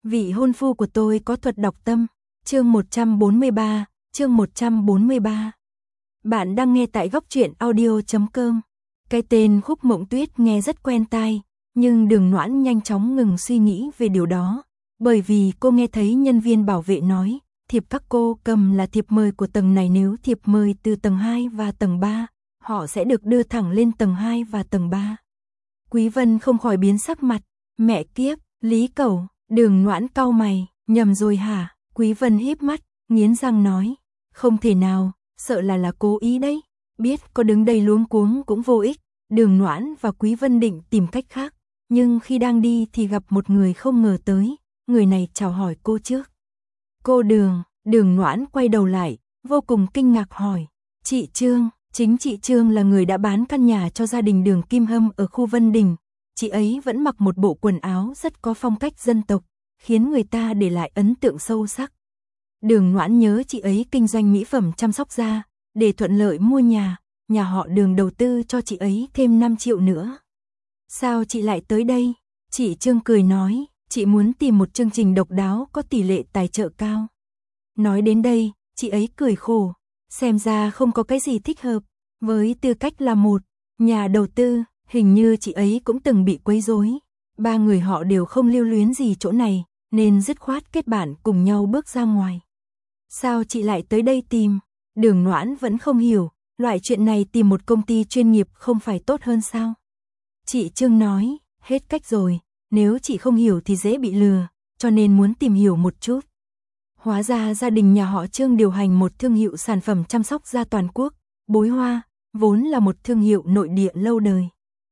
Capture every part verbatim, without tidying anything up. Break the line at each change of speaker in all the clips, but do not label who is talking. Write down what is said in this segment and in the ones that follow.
Vị hôn phu của tôi có thuật đọc tâm. Chương một trăm bốn mươi ba, chương một trăm bốn mươi ba. Bạn đang nghe tại góc truyện audio chấm com. Cái tên Khúc Mộng Tuyết nghe rất quen tai, nhưng Đường Noãn nhanh chóng ngừng suy nghĩ về điều đó, bởi vì cô nghe thấy nhân viên bảo vệ nói, thiệp các cô cầm là thiệp mời của tầng này, nếu thiệp mời từ tầng hai và tầng ba, họ sẽ được đưa thẳng lên tầng hai và tầng ba. Quý Vân không khỏi biến sắc mặt, mẹ kiếp, Lý Cẩu. Đường Noãn cau mày, nhầm rồi hả? Quý Vân híp mắt, nghiến răng nói, không thể nào, sợ là là cố ý đấy. Biết có đứng đây luống cuống cũng vô ích, Đường Noãn và Quý Vân định tìm cách khác, nhưng khi đang đi thì gặp một người không ngờ tới, người này chào hỏi cô trước. Cô Đường, Đường Noãn quay đầu lại, vô cùng kinh ngạc hỏi, chị Trương, chính chị Trương là người đã bán căn nhà cho gia đình Đường Kim Hâm ở khu Vân Đình. Chị ấy vẫn mặc một bộ quần áo rất có phong cách dân tộc, khiến người ta để lại ấn tượng sâu sắc. Đường Noãn nhớ chị ấy kinh doanh mỹ phẩm chăm sóc da, để thuận lợi mua nhà, nhà họ Đường đầu tư cho chị ấy thêm năm triệu nữa. Sao chị lại tới đây? Chị Trương cười nói, chị muốn tìm một chương trình độc đáo có tỷ lệ tài trợ cao. Nói đến đây, chị ấy cười khổ, xem ra không có cái gì thích hợp, với tư cách là một nhà đầu tư. Hình như chị ấy cũng từng bị quấy rối. Ba người họ đều không lưu luyến gì chỗ này, nên dứt khoát kết bạn cùng nhau bước ra ngoài. Sao chị lại tới đây tìm? Đường Noãn vẫn không hiểu, loại chuyện này tìm một công ty chuyên nghiệp không phải tốt hơn sao? Chị Trương nói, hết cách rồi, nếu chị không hiểu thì dễ bị lừa, cho nên muốn tìm hiểu một chút. Hóa ra gia đình nhà họ Trương điều hành một thương hiệu sản phẩm chăm sóc da toàn quốc, Bối Hoa, vốn là một thương hiệu nội địa lâu đời.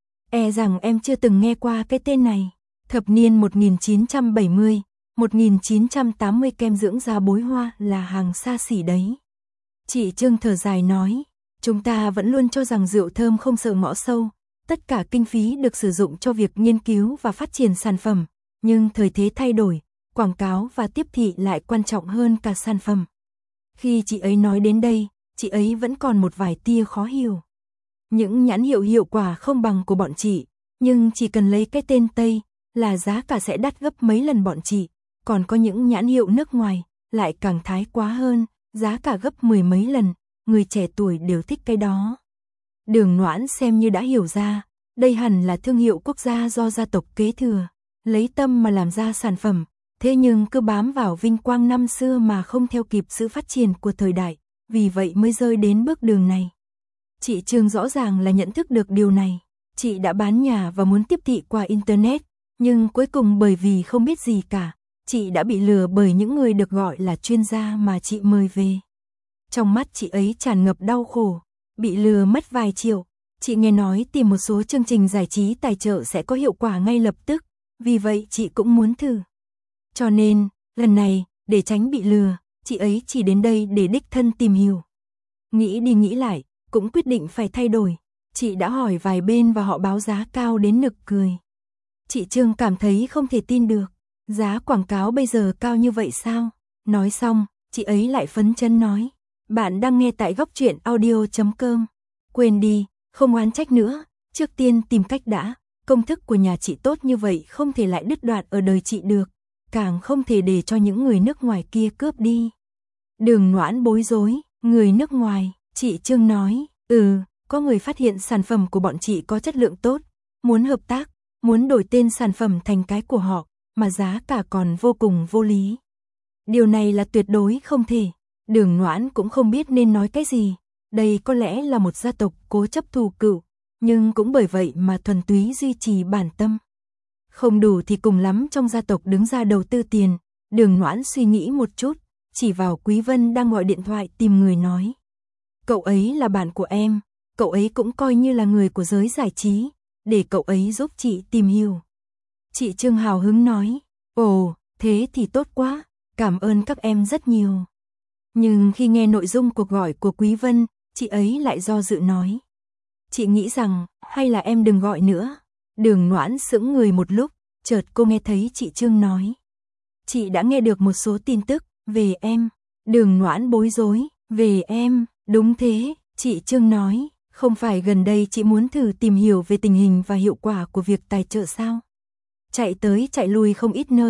E rằng em chưa từng nghe qua cái tên này. Thập niên một nghìn chín trăm bảy mươi, một nghìn chín trăm tám mươi kem dưỡng da Bối Hoa là hàng xa xỉ đấy. Chị Trương thở dài nói, chúng ta vẫn luôn cho rằng rượu thơm không sợ ngõ sâu, tất cả kinh phí được sử dụng cho việc nghiên cứu và phát triển sản phẩm, nhưng thời thế thay đổi, quảng cáo và tiếp thị lại quan trọng hơn cả sản phẩm. Khi chị ấy nói đến đây, chị ấy vẫn còn một vài tia khó hiểu. Những nhãn hiệu hiệu quả không bằng của bọn chị, nhưng chỉ cần lấy cái tên Tây là giá cả sẽ đắt gấp mấy lần bọn chị, còn có những nhãn hiệu nước ngoài lại càng thái quá hơn, giá cả gấp mười mấy lần, người trẻ tuổi đều thích cái đó. Đường Noãn xem như đã hiểu ra, đây hẳn là thương hiệu quốc gia do gia tộc kế thừa, lấy tâm mà làm ra sản phẩm, thế nhưng cứ bám vào vinh quang năm xưa mà không theo kịp sự phát triển của thời đại, vì vậy mới rơi đến bước đường này. Chị Trương rõ ràng là nhận thức được điều này, chị đã bán nhà và muốn tiếp thị qua Internet, nhưng cuối cùng bởi vì không biết gì cả, chị đã bị lừa bởi những người được gọi là chuyên gia mà chị mời về. Trong mắt chị ấy tràn ngập đau khổ, bị lừa mất vài triệu, chị nghe nói tìm một số chương trình giải trí tài trợ sẽ có hiệu quả ngay lập tức, vì vậy chị cũng muốn thử. Cho nên, lần này, để tránh bị lừa, chị ấy chỉ đến đây để đích thân tìm hiểu. Nghĩ đi nghĩ lại, cũng quyết định phải thay đổi. Chị đã hỏi vài bên và họ báo giá cao đến nực cười. Chị Trương cảm thấy không thể tin được. Giá quảng cáo bây giờ cao như vậy sao? Nói xong, chị ấy lại phấn chấn nói. Bạn đang nghe tại góc truyện audio chấm com. Quên đi, không oán trách nữa. Trước tiên tìm cách đã. Công thức của nhà chị tốt như vậy không thể lại đứt đoạn ở đời chị được. Càng không thể để cho những người nước ngoài kia cướp đi. Đường Noãn bối rối. Người nước ngoài. Chị Trương nói, ừ, có người phát hiện sản phẩm của bọn chị có chất lượng tốt, muốn hợp tác, muốn đổi tên sản phẩm thành cái của họ, mà giá cả còn vô cùng vô lý. Điều này là tuyệt đối không thể. Đường Noãn cũng không biết nên nói cái gì. Đây có lẽ là một gia tộc cố chấp thù cựu, nhưng cũng bởi vậy mà thuần túy duy trì bản tâm. Không đủ thì cùng lắm trong gia tộc đứng ra đầu tư tiền. Đường Noãn suy nghĩ một chút, chỉ vào Quý Vân đang gọi điện thoại tìm người nói. Cậu ấy là bạn của em, cậu ấy cũng coi như là người của giới giải trí, để cậu ấy giúp chị tìm hiểu. Chị Trương hào hứng nói, ồ, thế thì tốt quá, cảm ơn các em rất nhiều. Nhưng khi nghe nội dung cuộc gọi của Quý Vân, chị ấy lại do dự nói. Chị nghĩ rằng, hay là em đừng gọi nữa. Đường Noãn sững người một lúc, chợt cô nghe thấy chị Trương nói. Chị đã nghe được một số tin tức về em. Đường Noãn bối rối, về em. Đúng thế, chị Trương nói, không phải gần đây chị muốn thử tìm hiểu về tình hình và hiệu quả của việc tài trợ sao? Chạy tới chạy lui không ít nơi,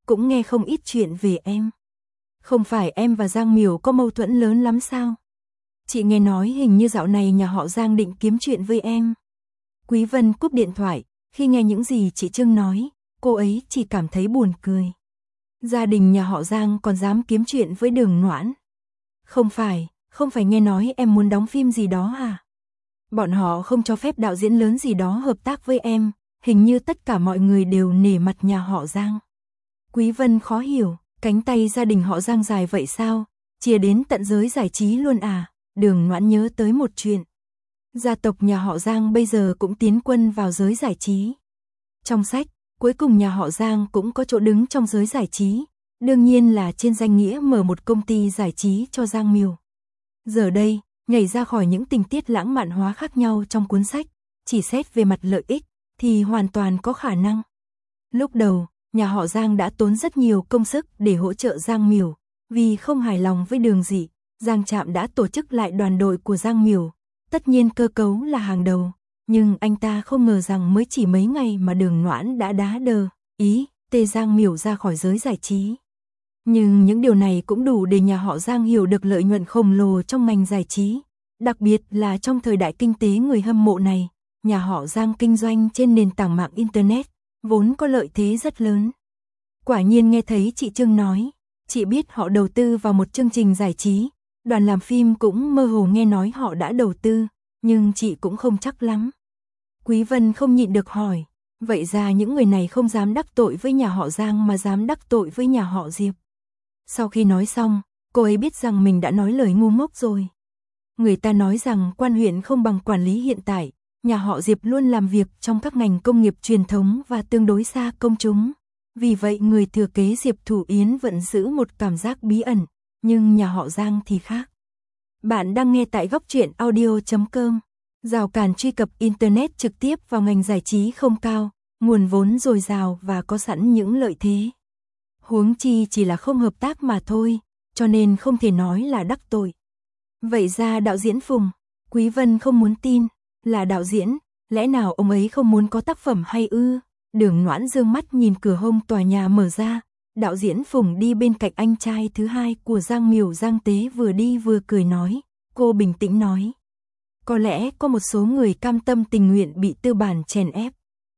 cũng nghe không ít chuyện về em. Không phải em và Giang Miểu có mâu thuẫn lớn lắm sao? Chị nghe nói hình như dạo này nhà họ Giang định kiếm chuyện với em. Quý Vân cúp điện thoại, khi nghe những gì chị Trương nói, cô ấy chỉ cảm thấy buồn cười. Gia đình nhà họ Giang còn dám kiếm chuyện với Đường Noãn. Không phải, không phải nghe nói em muốn đóng phim gì đó à? Bọn họ không cho phép đạo diễn lớn gì đó hợp tác với em, hình như tất cả mọi người đều nể mặt nhà họ Giang. Quý Vân khó hiểu, cánh tay gia đình họ Giang dài vậy sao? Chia đến tận giới giải trí luôn à? Đường Noãn nhớ tới một chuyện. Gia tộc nhà họ Giang bây giờ cũng tiến quân vào giới giải trí. Trong sách, cuối cùng nhà họ Giang cũng có chỗ đứng trong giới giải trí, đương nhiên là trên danh nghĩa mở một công ty giải trí cho Giang Miểu. Giờ đây, nhảy ra khỏi những tình tiết lãng mạn hóa khác nhau trong cuốn sách, chỉ xét về mặt lợi ích, thì hoàn toàn có khả năng. Lúc đầu, nhà họ Giang đã tốn rất nhiều công sức để hỗ trợ Giang Miểu, vì không hài lòng với Đường Dị, Giang Trạm đã tổ chức lại đoàn đội của Giang Miểu, tất nhiên cơ cấu là hàng đầu, nhưng anh ta không ngờ rằng mới chỉ mấy ngày mà Đường Noãn đã đá đờ, ý, tê Giang Miểu ra khỏi giới giải trí. Nhưng những điều này cũng đủ để nhà họ Giang hiểu được lợi nhuận khổng lồ trong ngành giải trí, đặc biệt là trong thời đại kinh tế người hâm mộ này, nhà họ Giang kinh doanh trên nền tảng mạng Internet, vốn có lợi thế rất lớn. Quả nhiên nghe thấy chị Trương nói, chị biết họ đầu tư vào một chương trình giải trí, đoàn làm phim cũng mơ hồ nghe nói họ đã đầu tư, nhưng chị cũng không chắc lắm. Quý Vân không nhịn được hỏi, vậy ra những người này không dám đắc tội với nhà họ Giang mà dám đắc tội với nhà họ Diệp. Sau khi nói xong, cô ấy biết rằng mình đã nói lời ngu ngốc rồi. Người ta nói rằng quan huyện không bằng quản lý hiện tại, nhà họ Diệp luôn làm việc trong các ngành công nghiệp truyền thống và tương đối xa công chúng. Vì vậy người thừa kế Diệp Thủ Yến vẫn giữ một cảm giác bí ẩn, nhưng nhà họ Giang thì khác. Bạn đang nghe tại góc truyện audio chấm com. Rào cản truy cập Internet trực tiếp vào ngành giải trí không cao, nguồn vốn dồi dào và có sẵn những lợi thế. Huống chi chỉ là không hợp tác mà thôi, cho nên không thể nói là đắc tội. Vậy ra đạo diễn Phùng, Quý Vân không muốn tin, là đạo diễn, lẽ nào ông ấy không muốn có tác phẩm hay ư? Đường Noãn dương mắt nhìn cửa hông tòa nhà mở ra, đạo diễn Phùng đi bên cạnh anh trai thứ hai của Giang Miểu Giang Tế vừa đi vừa cười nói, cô bình tĩnh nói. Có lẽ có một số người cam tâm tình nguyện bị tư bản chèn ép.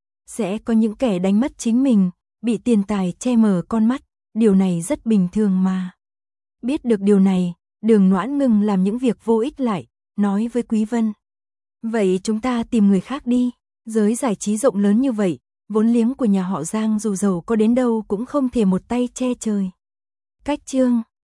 Sẽ có những kẻ đánh mất chính mình, bị tiền tài che mờ con mắt, điều này rất bình thường mà. Biết được điều này, Đường Noãn ngừng làm những việc vô ích lại, nói với Quý Vân. Vậy chúng ta tìm người khác đi, giới giải trí rộng lớn như vậy, vốn liếng của nhà họ Giang dù giàu có đến đâu cũng không thể một tay che trời. Cách chương